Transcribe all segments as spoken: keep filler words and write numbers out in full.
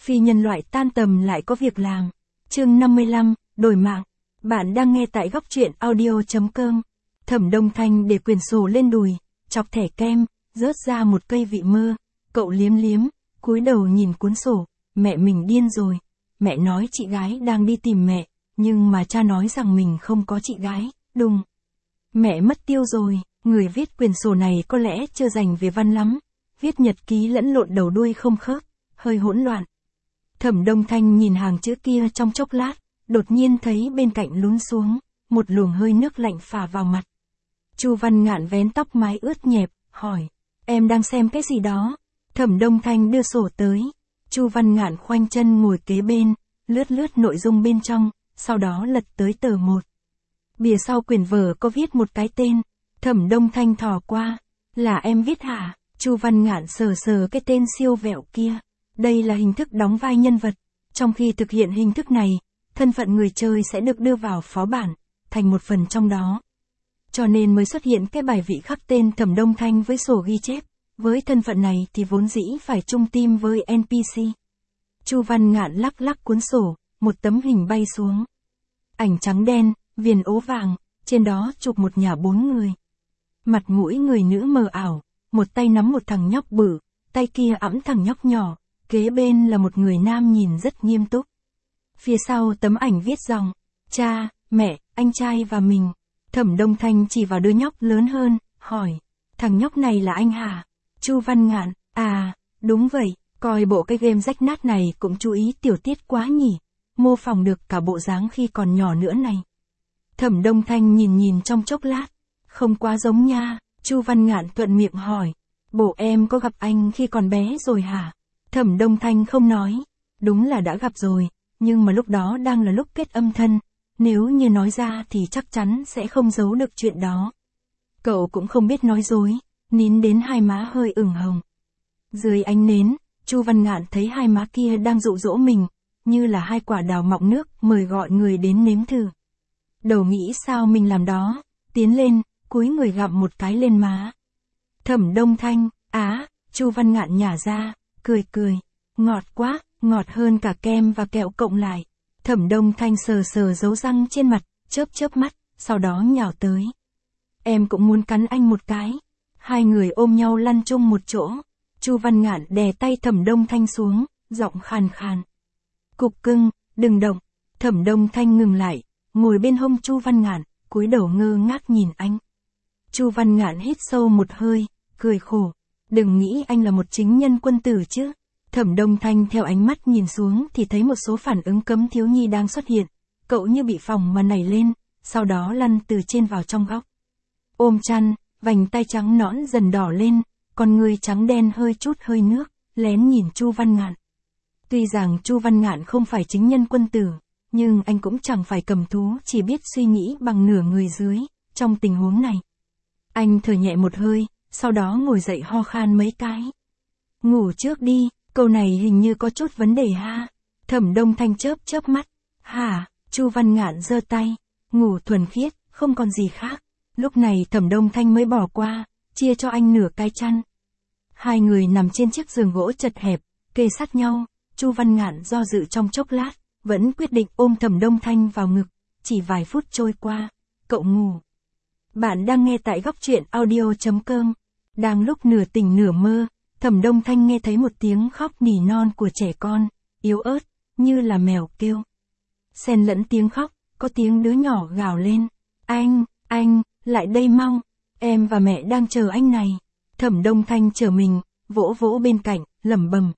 Phi nhân loại tan tầm lại có việc làm. Chương năm mươi lăm, đổi mạng. Bạn đang nghe tại góc truyện audio.com. Thẩm Đông Thanh để quyển sổ lên đùi, chọc thẻ kem, rớt ra một cây vị mơ. Cậu liếm liếm, cúi đầu nhìn cuốn sổ. Mẹ mình điên rồi. Mẹ nói chị gái đang đi tìm mẹ, nhưng mà cha nói rằng mình không có chị gái. Đùng. Mẹ mất tiêu rồi. Người viết quyển sổ này có lẽ chưa dành về văn lắm. Viết nhật ký lẫn lộn đầu đuôi không khớp, hơi hỗn loạn. Thẩm Đông Thanh nhìn hàng chữ kia trong chốc lát, đột nhiên thấy bên cạnh lún xuống, một luồng hơi nước lạnh phả vào mặt. Chu Văn Ngạn vén tóc mái ướt nhẹp, hỏi, em đang xem cái gì đó? Thẩm Đông Thanh đưa sổ tới. Chu Văn Ngạn khoanh chân ngồi kế bên, lướt lướt nội dung bên trong, sau đó lật tới tờ một. Bìa sau quyển vở có viết một cái tên. Thẩm Đông Thanh thò qua, là em viết hả? Chu Văn Ngạn sờ sờ cái tên siêu vẹo kia. Đây là hình thức đóng vai nhân vật. Trong khi thực hiện hình thức này, thân phận người chơi sẽ được đưa vào phó bản, thành một phần trong đó. Cho nên mới xuất hiện cái bài vị khắc tên Thẩm Đông Thanh với sổ ghi chép. Với thân phận này thì vốn dĩ phải chung team với en pê xê. Chu Văn Ngạn lắc lắc cuốn sổ, một tấm hình bay xuống. Ảnh trắng đen, viền ố vàng, trên đó chụp một nhà bốn người. Mặt mũi người nữ mờ ảo, một tay nắm một thằng nhóc bự, tay kia ẵm thằng nhóc nhỏ, kế bên là một người nam nhìn rất nghiêm túc. Phía sau tấm ảnh viết dòng, cha, mẹ, anh trai và mình. Thẩm Đông Thanh chỉ vào đứa nhóc lớn hơn, hỏi, thằng nhóc này là anh hả? Chu Văn Ngạn, à, đúng vậy, coi bộ cái game rách nát này cũng chú ý tiểu tiết quá nhỉ, mô phỏng được cả bộ dáng khi còn nhỏ nữa này. Thẩm Đông Thanh nhìn nhìn trong chốc lát, không quá giống nha. Chu Văn Ngạn thuận miệng hỏi, bộ em có gặp anh khi còn bé rồi hả? Thẩm Đông Thanh không nói, đúng là đã gặp rồi, nhưng mà lúc đó đang là lúc kết âm thân, nếu như nói ra thì chắc chắn sẽ không giấu được chuyện đó. Cậu cũng không biết nói dối, nín đến hai má hơi ửng hồng. Dưới ánh nến, Chu Văn Ngạn thấy hai má kia đang dụ dỗ mình, như là hai quả đào mọng nước mời gọi người đến nếm thử. Đầu nghĩ sao mình làm đó, tiến lên, cúi người gặm một cái lên má. Thẩm Đông Thanh, á, Chu Văn Ngạn nhả ra, cười cười, ngọt quá, ngọt hơn cả kem và kẹo cộng lại. Thẩm Đông Thanh sờ sờ dấu răng trên mặt, chớp chớp mắt, sau đó nhào tới. Em cũng muốn cắn anh một cái. Hai người ôm nhau lăn chung một chỗ. Chu Văn Ngạn đè tay Thẩm Đông Thanh xuống, giọng khàn khàn. Cục cưng, đừng động. Thẩm Đông Thanh ngừng lại, ngồi bên hông Chu Văn Ngạn, cúi đầu ngơ ngác nhìn anh. Chu Văn Ngạn hít sâu một hơi, cười khổ. Đừng nghĩ anh là một chính nhân quân tử chứ. Thẩm Đông Thanh theo ánh mắt nhìn xuống thì thấy một số phản ứng cấm thiếu nhi đang xuất hiện. Cậu như bị phỏng mà nảy lên, sau đó lăn từ trên vào trong góc. Ôm chăn, vành tay trắng nõn dần đỏ lên, con người trắng đen hơi chút hơi nước, lén nhìn Chu Văn Ngạn. Tuy rằng Chu Văn Ngạn không phải chính nhân quân tử, nhưng anh cũng chẳng phải cầm thú chỉ biết suy nghĩ bằng nửa người dưới, trong tình huống này. Anh thở nhẹ một hơi, sau đó ngồi dậy ho khan mấy cái. Ngủ trước đi, câu này hình như có chút vấn đề ha. Thẩm Đông Thanh chớp chớp mắt. Hả? Chu Văn Ngạn giơ tay. Ngủ thuần khiết, không còn gì khác. Lúc này Thẩm Đông Thanh mới bỏ qua, chia cho anh nửa cái chăn. Hai người nằm trên chiếc giường gỗ chật hẹp, kề sát nhau. Chu Văn Ngạn do dự trong chốc lát, vẫn quyết định ôm Thẩm Đông Thanh vào ngực. Chỉ vài phút trôi qua, cậu ngủ. Bạn đang nghe tại góc truyện audio.com. Đang lúc nửa tỉnh nửa mơ, Thẩm Đông Thanh nghe thấy một tiếng khóc nỉ non của trẻ con, yếu ớt, như là mèo kêu. Xen lẫn tiếng khóc, có tiếng đứa nhỏ gào lên. Anh, anh, lại đây mau, em và mẹ đang chờ anh này. Thẩm Đông Thanh chờ mình, vỗ vỗ bên cạnh, lẩm bẩm.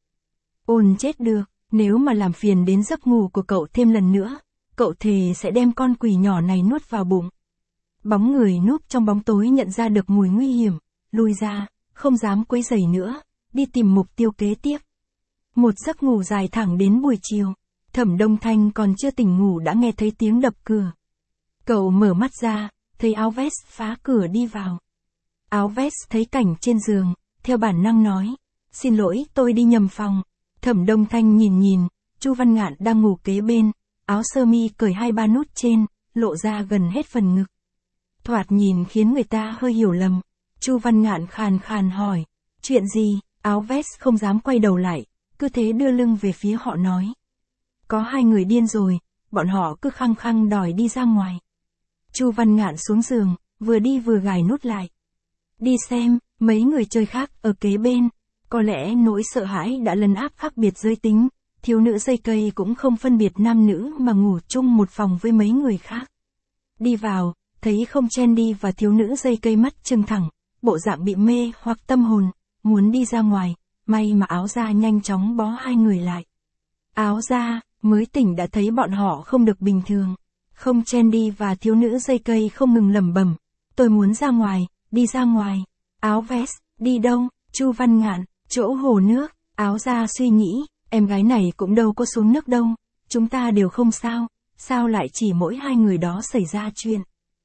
Ôn chết được, nếu mà làm phiền đến giấc ngủ của cậu thêm lần nữa, cậu thề sẽ đem con quỷ nhỏ này nuốt vào bụng. Bóng người núp trong bóng tối nhận ra được mùi nguy hiểm, lui ra, không dám quấy rầy nữa, đi tìm mục tiêu kế tiếp. Một giấc ngủ dài thẳng đến buổi chiều, Thẩm Đông Thanh còn chưa tỉnh ngủ đã nghe thấy tiếng đập cửa. Cậu mở mắt ra, thấy áo vest phá cửa đi vào. Áo vest thấy cảnh trên giường, theo bản năng nói, xin lỗi tôi đi nhầm phòng. Thẩm Đông Thanh nhìn nhìn, Chu Văn Ngạn đang ngủ kế bên, áo sơ mi cởi hai ba nút trên, lộ ra gần hết phần ngực. Thoạt nhìn khiến người ta hơi hiểu lầm. Chu Văn Ngạn khàn khàn hỏi, chuyện gì? Áo vest không dám quay đầu lại, cứ thế đưa lưng về phía họ nói. Có hai người điên rồi, bọn họ cứ khăng khăng đòi đi ra ngoài. Chu Văn Ngạn xuống giường, vừa đi vừa gài nút lại. Đi xem, mấy người chơi khác ở kế bên, có lẽ nỗi sợ hãi đã lấn áp khác biệt giới tính, thiếu nữ dây cây cũng không phân biệt nam nữ mà ngủ chung một phòng với mấy người khác. Đi vào, thấy không Chandy và thiếu nữ dây cây mắt trừng thẳng, bộ dạng bị mê hoặc tâm hồn, muốn đi ra ngoài, may mà áo da nhanh chóng bó hai người lại. Áo da, mới tỉnh đã thấy bọn họ không được bình thường. Không Chandy và thiếu nữ dây cây không ngừng lẩm bẩm, tôi muốn ra ngoài, đi ra ngoài. Áo vest, đi đâu? Chu Văn Ngạn, chỗ hồ nước. Áo da suy nghĩ, em gái này cũng đâu có xuống nước đâu, chúng ta đều không sao, sao lại chỉ mỗi hai người đó xảy ra chuyện.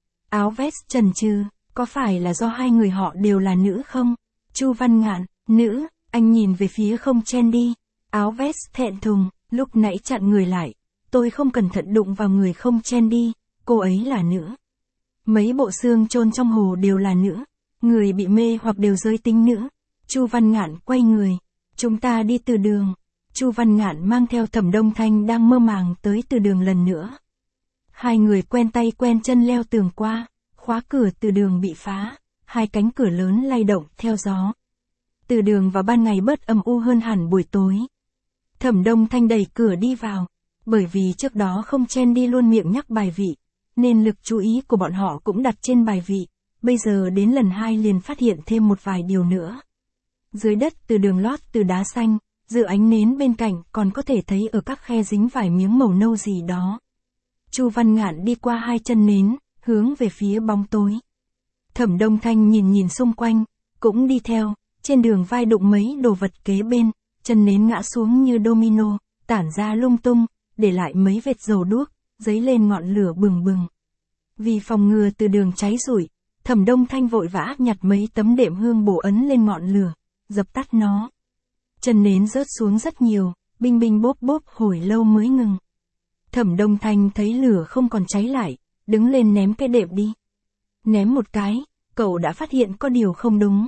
Áo vest chần chừ, có phải là do hai người họ đều là nữ không? Chu Văn Ngạn, nữ, anh nhìn về phía không Chandy. Áo vest thẹn thùng, lúc nãy chặn người lại, tôi không cẩn thận đụng vào người không Chandy, cô ấy là nữ. Mấy bộ xương chôn trong hồ đều là nữ, người bị mê hoặc đều giới tính nữ. Chu Văn Ngạn quay người, chúng ta đi từ đường. Chu Văn Ngạn mang theo Thẩm Đông Thanh đang mơ màng tới từ đường lần nữa. Hai người quen tay quen chân leo tường qua, khóa cửa từ đường bị phá, hai cánh cửa lớn lay động theo gió. Từ đường vào ban ngày bớt âm u hơn hẳn buổi tối. Thẩm Đông Thanh đẩy cửa đi vào, bởi vì trước đó không Chandy luôn miệng nhắc bài vị, nên lực chú ý của bọn họ cũng đặt trên bài vị, bây giờ đến lần hai liền phát hiện thêm một vài điều nữa. Dưới đất từ đường lót từ đá xanh, giữa ánh nến bên cạnh còn có thể thấy ở các khe dính vài miếng màu nâu gì đó. Chu Văn Ngạn đi qua hai chân nến, hướng về phía bóng tối. Thẩm Đông Thanh nhìn nhìn xung quanh, cũng đi theo, trên đường vai đụng mấy đồ vật kế bên, chân nến ngã xuống như domino, tản ra lung tung, để lại mấy vệt dầu đuốc, dấy lên ngọn lửa bừng bừng. Vì phòng ngừa từ đường cháy rụi, Thẩm Đông Thanh vội vã nhặt mấy tấm đệm hương bổ ấn lên ngọn lửa, dập tắt nó. Chân nến rớt xuống rất nhiều, binh binh bốp bốp hồi lâu mới ngừng. Thẩm Đông Thanh thấy lửa không còn cháy lại, đứng lên ném cái đệm đi. Ném một cái, cậu đã phát hiện có điều không đúng.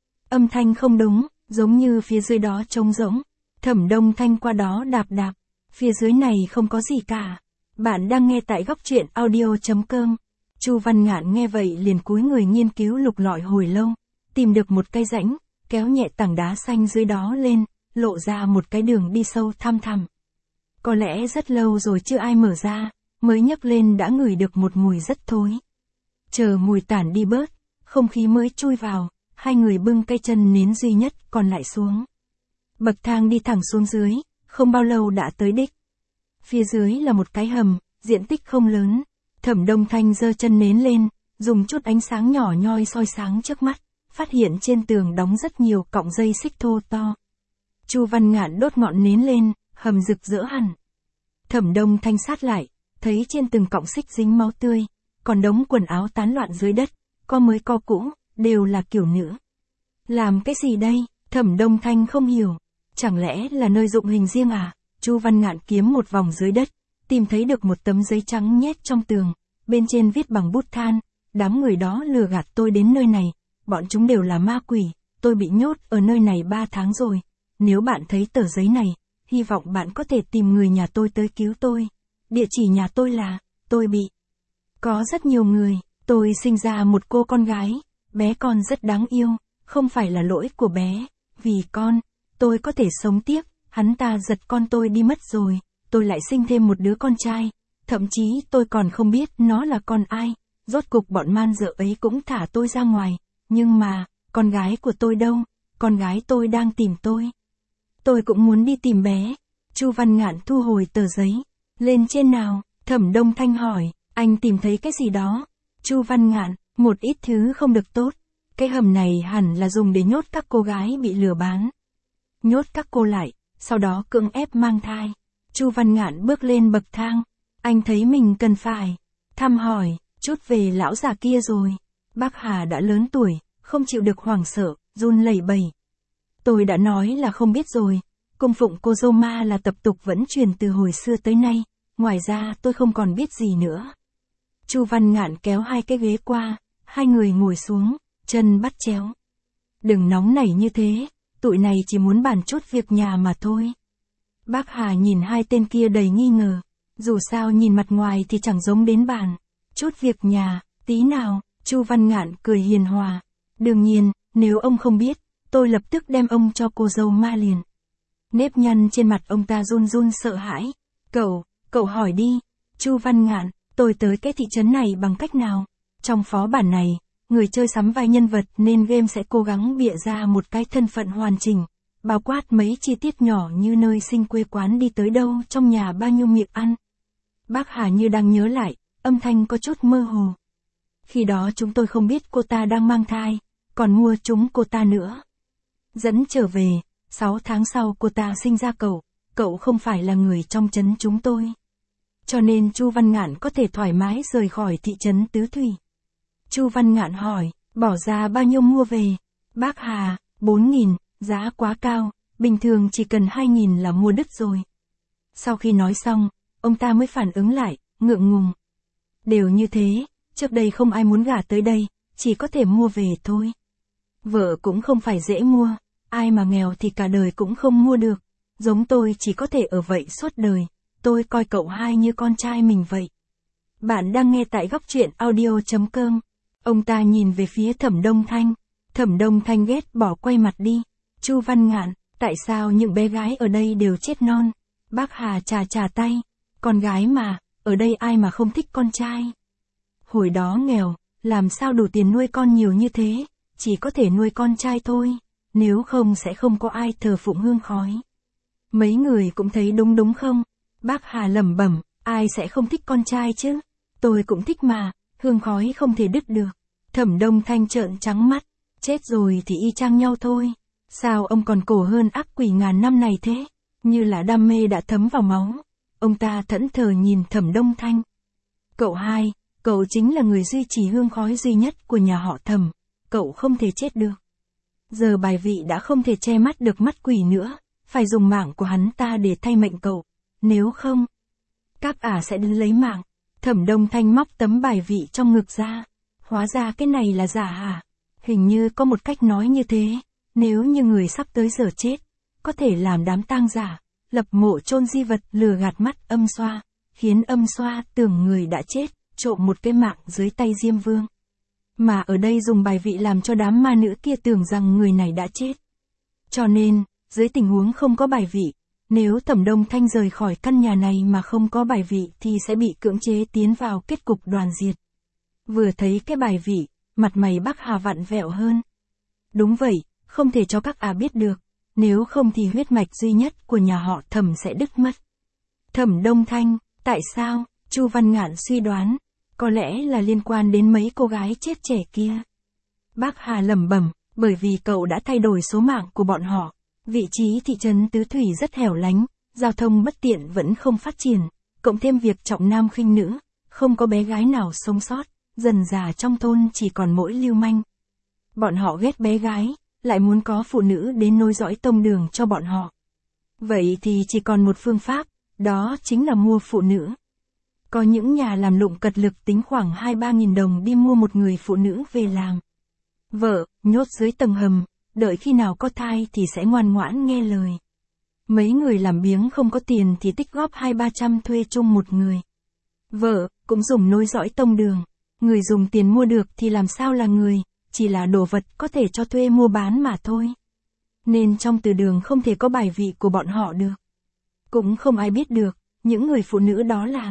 Âm thanh không đúng, giống như phía dưới đó trống rỗng. Thẩm Đông Thanh qua đó đạp đạp, phía dưới này không có gì cả. Bạn đang nghe tại góc truyện audio chấm com. Chu Văn Ngạn nghe vậy liền cúi người nghiên cứu lục lọi hồi lâu, tìm được một cái rãnh, kéo nhẹ tảng đá xanh dưới đó lên, lộ ra một cái đường đi sâu thăm thẳm. Có lẽ rất lâu rồi chưa ai mở ra, mới nhấc lên đã ngửi được một mùi rất thối. Chờ mùi tản đi bớt, không khí mới chui vào, hai người bưng cây chân nến duy nhất còn lại xuống. Bậc thang đi thẳng xuống dưới, không bao lâu đã tới đích. Phía dưới là một cái hầm, diện tích không lớn. Thẩm Đông Thanh giơ chân nến lên, dùng chút ánh sáng nhỏ nhoi soi sáng trước mắt, phát hiện trên tường đóng rất nhiều cọng dây xích thô to. Chu Văn Ngạn đốt ngọn nến lên, hầm rực rỡ hẳn. Thẩm Đông Thanh sát lại, thấy trên từng cọng xích dính máu tươi, còn đống quần áo tán loạn dưới đất, có mới có cũ, đều là kiểu nữ. Làm cái gì đây? Thẩm Đông Thanh không hiểu. Chẳng lẽ là nơi dụng hình riêng à? Chu Văn Ngạn kiếm một vòng dưới đất, tìm thấy được một tấm giấy trắng nhét trong tường, bên trên viết bằng bút than, đám người đó lừa gạt tôi đến nơi này, bọn chúng đều là ma quỷ, tôi bị nhốt ở nơi này ba tháng rồi. Nếu bạn thấy tờ giấy này, hy vọng bạn có thể tìm người nhà tôi tới cứu tôi. Địa chỉ nhà tôi là, tôi bị. Có rất nhiều người, tôi sinh ra một cô con gái, bé con rất đáng yêu, không phải là lỗi của bé, vì con, tôi có thể sống tiếp, hắn ta giật con tôi đi mất rồi, tôi lại sinh thêm một đứa con trai, thậm chí tôi còn không biết nó là con ai, rốt cục bọn man dợ ấy cũng thả tôi ra ngoài, nhưng mà, con gái của tôi đâu, con gái tôi đang tìm tôi. Tôi cũng muốn đi tìm bé. Chu Văn Ngạn thu hồi tờ giấy. Lên trên nào? Thẩm Đông Thanh hỏi, anh tìm thấy cái gì đó? Chu Văn Ngạn, một ít thứ không được tốt. Cái hầm này hẳn là dùng để nhốt các cô gái bị lừa bán. Nhốt các cô lại, sau đó cưỡng ép mang thai. Chu Văn Ngạn bước lên bậc thang. Anh thấy mình cần phải thăm hỏi chút về lão già kia rồi. Bác Hà đã lớn tuổi, không chịu được hoảng sợ, run lẩy bẩy. Tôi đã nói là không biết rồi, cung phụng cô dâu ma là tập tục vẫn truyền từ hồi xưa tới nay, ngoài ra tôi không còn biết gì nữa. Chu Văn Ngạn kéo hai cái ghế qua, hai người ngồi xuống, chân bắt chéo. Đừng nóng nảy như thế, tụi này chỉ muốn bàn chút việc nhà mà thôi. Bác Hà nhìn hai tên kia đầy nghi ngờ, dù sao nhìn mặt ngoài thì chẳng giống đến bàn chút việc nhà, tí nào, Chu Văn Ngạn cười hiền hòa. Đương nhiên, nếu ông không biết, tôi lập tức đem ông cho cô dâu ma liền. Nếp nhăn trên mặt ông ta run run sợ hãi. Cậu, cậu hỏi đi, Chu Văn Ngạn, tôi tới cái thị trấn này bằng cách nào? Trong phó bản này, người chơi sắm vai nhân vật nên game sẽ cố gắng bịa ra một cái thân phận hoàn chỉnh, bao quát mấy chi tiết nhỏ như nơi sinh quê quán đi tới đâu, trong nhà bao nhiêu miệng ăn. Bác Hà như đang nhớ lại, âm thanh có chút mơ hồ. Khi đó chúng tôi không biết cô ta đang mang thai, còn mua chúng cô ta nữa. Dẫn trở về, sáu tháng sau cô ta sinh ra cậu, cậu không phải là người trong trấn chúng tôi. Cho nên Chu Văn Ngạn có thể thoải mái rời khỏi thị trấn Tứ Thủy. Chu Văn Ngạn hỏi, bỏ ra bao nhiêu mua về? Bác Hà, bốn nghìn, giá quá cao, bình thường chỉ cần hai nghìn là mua đứt rồi. Sau khi nói xong, ông ta mới phản ứng lại, ngượng ngùng. Đều như thế, trước đây không ai muốn gả tới đây, chỉ có thể mua về thôi. Vợ cũng không phải dễ mua, ai mà nghèo thì cả đời cũng không mua được. Giống tôi chỉ có thể ở vậy suốt đời, tôi coi cậu hai như con trai mình vậy. Bạn đang nghe tại góc truyện audio chấm com. Ông ta nhìn về phía Thẩm Đông Thanh. Thẩm Đông Thanh ghét bỏ quay mặt đi. Chu Văn Ngạn, tại sao những bé gái ở đây đều chết non? Bác Hà chà chà tay. Con gái mà, ở đây ai mà không thích con trai? Hồi đó nghèo, làm sao đủ tiền nuôi con nhiều như thế, chỉ có thể nuôi con trai thôi, nếu không sẽ không có ai thờ phụng hương khói. Mấy người cũng thấy đúng đúng không? Bác Hà lẩm bẩm, ai sẽ không thích con trai chứ? Tôi cũng thích mà, hương khói không thể đứt được. Thẩm Đông Thanh trợn trắng mắt, chết rồi thì y chang nhau thôi. Sao ông còn cổ hơn ác quỷ ngàn năm này thế? Như là đam mê đã thấm vào máu. Ông ta thẫn thờ nhìn Thẩm Đông Thanh. Cậu hai, cậu chính là người duy trì hương khói duy nhất của nhà họ Thẩm, cậu không thể chết được. Giờ bài vị đã không thể che mắt được mắt quỷ nữa, phải dùng mạng của hắn ta để thay mệnh cậu, nếu không, các ả sẽ đến lấy mạng. Thẩm Đông Thanh móc tấm bài vị trong ngực ra, hóa ra cái này là giả hả? Hình như có một cách nói như thế, nếu như người sắp tới giờ chết, có thể làm đám tang giả, lập mộ chôn di vật lừa gạt mắt âm xoa, khiến âm xoa tưởng người đã chết, trộm một cái mạng dưới tay Diêm Vương. Mà ở đây dùng bài vị làm cho đám ma nữ kia tưởng rằng người này đã chết. Cho nên, dưới tình huống không có bài vị, nếu Thẩm Đông Thanh rời khỏi căn nhà này mà không có bài vị thì sẽ bị cưỡng chế tiến vào kết cục đoàn diệt. Vừa thấy cái bài vị, mặt mày Bác Hà vặn vẹo hơn. Đúng vậy, không thể cho các ả biết được, nếu không thì huyết mạch duy nhất của nhà họ Thẩm sẽ đứt mất. Thẩm Đông Thanh, tại sao? Chu Văn Ngạn suy đoán, có lẽ là liên quan đến mấy cô gái chết trẻ kia. Bác Hà lẩm bẩm, bởi vì cậu đã thay đổi số mạng của bọn họ. Vị trí thị trấn Tứ Thủy rất hẻo lánh, giao thông bất tiện vẫn không phát triển, cộng thêm việc trọng nam khinh nữ, không có bé gái nào sống sót, dần dà trong thôn chỉ còn mỗi lưu manh. Bọn họ ghét bé gái, lại muốn có phụ nữ đến nối dõi tông đường cho bọn họ. Vậy thì chỉ còn một phương pháp, đó chính là mua phụ nữ. Có những nhà làm lụng cật lực tính khoảng hai ba nghìn đồng đi mua một người phụ nữ về làm vợ, nhốt dưới tầng hầm, đợi khi nào có thai thì sẽ ngoan ngoãn nghe lời. Mấy người làm biếng không có tiền thì tích góp hai ba trăm thuê chung một người vợ, cũng dùng nối dõi tông đường. Người dùng tiền mua được thì làm sao là người, chỉ là đồ vật có thể cho thuê mua bán mà thôi. Nên trong từ đường không thể có bài vị của bọn họ được. Cũng không ai biết được, những người phụ nữ đó là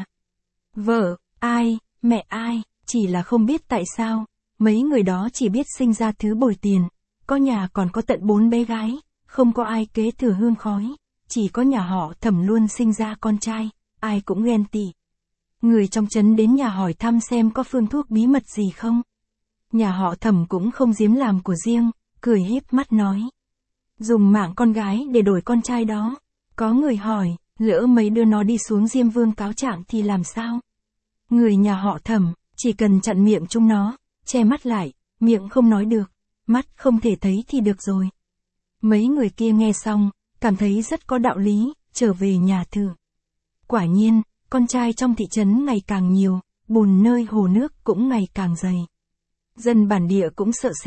vợ, ai, mẹ ai, chỉ là không biết tại sao, mấy người đó chỉ biết sinh ra thứ bồi tiền, có nhà còn có tận bốn bé gái, không có ai kế thừa hương khói, chỉ có nhà họ Thẩm luôn sinh ra con trai, ai cũng ghen tị. Người trong trấn đến nhà hỏi thăm xem có phương thuốc bí mật gì không. Nhà họ Thẩm cũng không giếm làm của riêng, cười híp mắt nói. Dùng mạng con gái để đổi con trai đó. Có người hỏi, lỡ mấy đứa nó đi xuống Diêm Vương cáo trạng thì làm sao? Người nhà họ Thẩm, chỉ cần chặn miệng chúng nó, che mắt lại, miệng không nói được, mắt không thể thấy thì được rồi. Mấy người kia nghe xong, cảm thấy rất có đạo lý, trở về nhà thử. Quả nhiên, con trai trong thị trấn ngày càng nhiều, bùn nơi hồ nước cũng ngày càng dày. Dân bản địa cũng sợ sệt,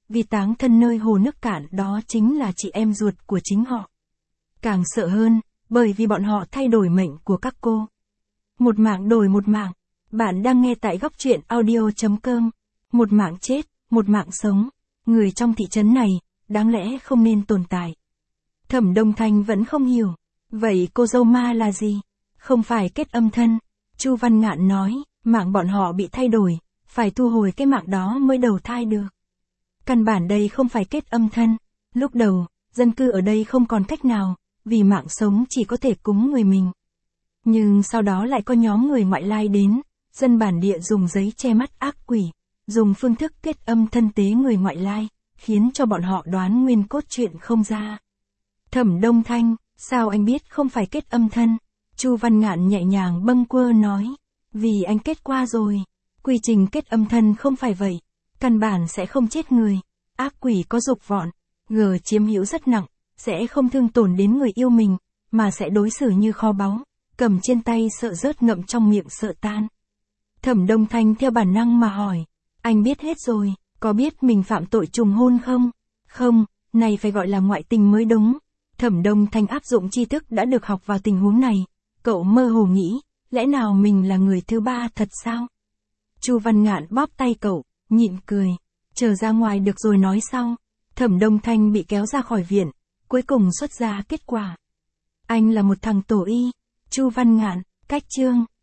vì táng thân nơi hồ nước cạn đó chính là chị em ruột của chính họ. Càng sợ hơn, bởi vì bọn họ thay đổi mệnh của các cô. Một mạng đổi một mạng. Bạn đang nghe tại góc truyện audio.com. Một mạng chết, một mạng sống. Người trong thị trấn này, đáng lẽ không nên tồn tại. Thẩm Đông Thanh vẫn không hiểu. Vậy cô dâu ma là gì? Không phải kết âm thân. Chu Văn Ngạn nói, mạng bọn họ bị thay đổi, phải thu hồi cái mạng đó mới đầu thai được. Căn bản đây không phải kết âm thân. Lúc đầu, dân cư ở đây không còn cách nào, vì mạng sống chỉ có thể cúng người mình. Nhưng sau đó lại có nhóm người ngoại lai đến, dân bản địa dùng giấy che mắt ác quỷ, dùng phương thức kết âm thân tế người ngoại lai, khiến cho bọn họ đoán nguyên cốt truyện không ra. Thẩm Đông Thanh, sao anh biết không phải kết âm thân? Chu Văn Ngạn nhẹ nhàng bâng quơ nói, vì anh kết qua rồi. Quy trình kết âm thân không phải vậy, căn bản sẽ không chết người. Ác quỷ có dục vọng, gờ chiếm hữu rất nặng, sẽ không thương tổn đến người yêu mình, mà sẽ đối xử như kho báu, cầm trên tay sợ rớt ngậm trong miệng sợ tan. Thẩm Đông Thanh theo bản năng mà hỏi, anh biết hết rồi, có biết mình phạm tội trùng hôn không? Không, này phải gọi là ngoại tình mới đúng. Thẩm Đông Thanh áp dụng tri thức đã được học vào tình huống này, cậu mơ hồ nghĩ, lẽ nào mình là người thứ ba thật sao? Chu Văn Ngạn bóp tay cậu, nhịn cười, chờ ra ngoài được rồi nói sau. Thẩm Đông Thanh bị kéo ra khỏi viện, cuối cùng xuất ra kết quả. Anh là một thằng tổ y. Chu Văn Ngạn, cách chương.